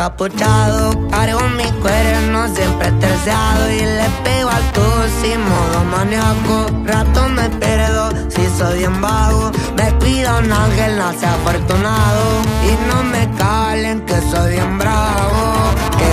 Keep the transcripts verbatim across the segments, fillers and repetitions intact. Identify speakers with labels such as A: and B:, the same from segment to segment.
A: encapuchado. Cargo mi cuerno siempre terciado y le pego al tusi modo maníaco. Rato me pierdo si soy bien vago. Me cuida un ángel, nace afortunado. Y no me calen que soy bien bravo. Que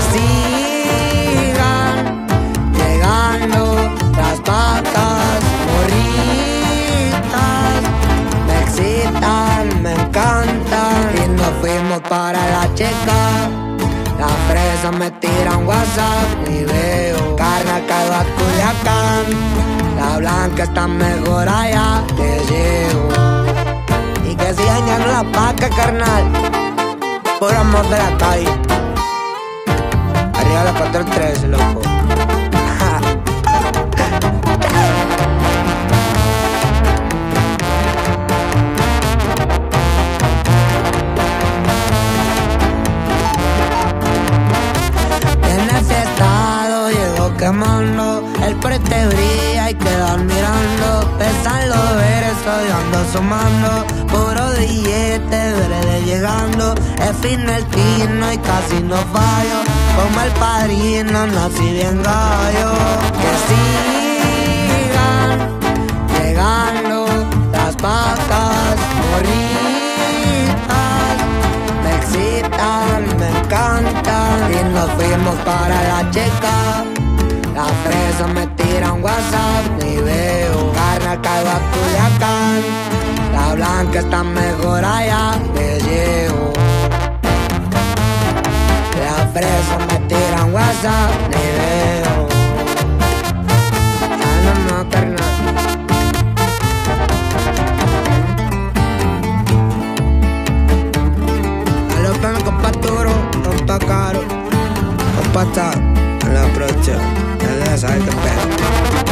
A: sigan llegando las patas morritas. Me excitan, me encantan. Y nos fuimos para la checa. Las fresas me tiran WhatsApp y veo carne caigo a Culiacán. La blanca está mejor allá, te llevo. Y que sigan llegando la paca, carnal. Por amor de la calle. Arriba la cuatro trece, loco. Quemando, el prete brilla y quedan mirando. Pesan los versos, yo ando sumando. Puro billete, verde llegando. Es fin el tino y casi no fallo. Como el padrino, nací bien gallo. Que sigan llegando las vacas morritas. Me excitan, me encantan. Y nos fuimos para la checa. Las fresas me tiran WhatsApp y veo carne caigo a Culiacán. La blanca está mejor allá, te llevo. Las fresas me tiran WhatsApp y veo. Ya no, no, carnal. A los planos compa duro, compa caro, compa está en la producción. Ya sabes qué pedo.